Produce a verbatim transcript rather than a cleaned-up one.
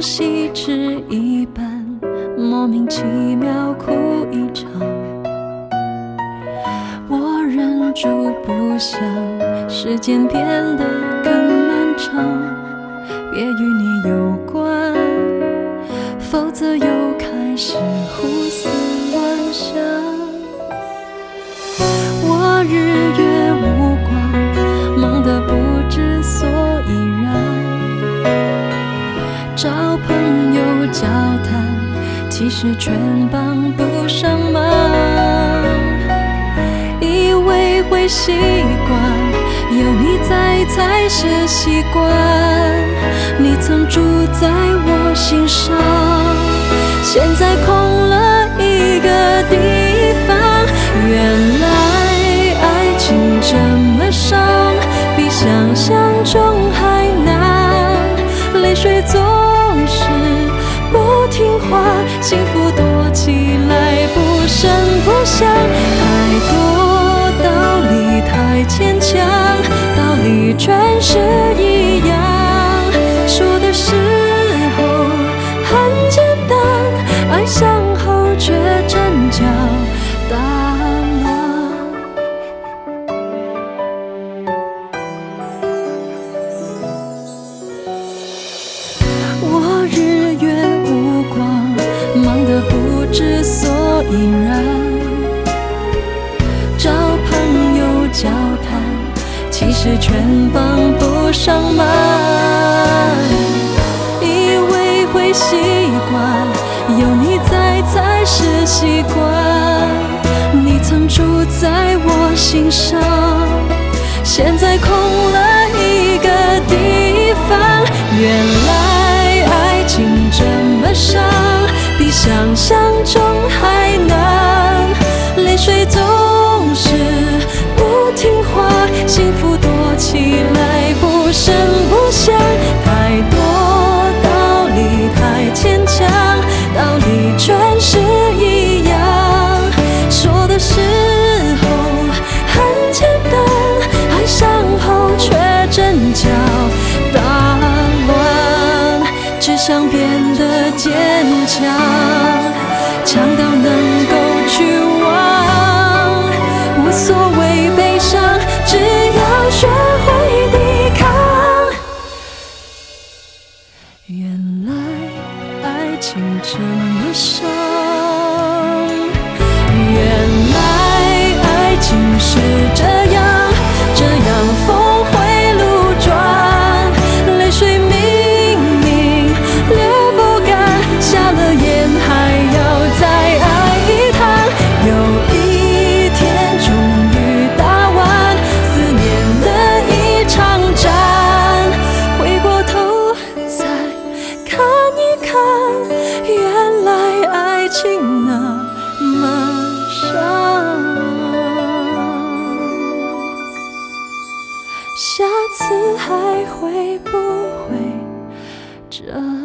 戏只一般，莫名其妙哭一场。我忍住不想，时间变得更漫长，别与你有关，否则又开始胡思乱想。我日月无光，忙得不知所以然，找朋友交谈，其实全帮不上忙。以为会习惯，有你在才是习惯，你曾住在我心上，现在空了一个地方。原来爱情这么伤，比想象中还难，泪水总是不听话，幸福躲起来不声不响。太多道理太牵强，道理全是一样，说的时候很简单，爱上后却真叫大乱。我日月无光，忙得不知所以然，找朋友交谈，其实全帮不上忙。以为会习惯，有你在才是习惯，你曾住在我心上，现在空了一个地方。原来爱情这么伤，比想象中还难，泪水总是不听话，幸福躲起来不声不响。太多道理太牵强，道理全是一样，说的时候很简单，爱上后却真叫大乱。只想变得坚强，强到能够去忘，无所谓悲伤，只要学会抵抗。原来爱情这么伤，原来爱情是这样，这样峰回路转，泪水明明流不干，下了眼还要再爱一趟。有一天终于打完思念的一场战，回过头再看一看，原来爱情那么伤。下次还会不会这样？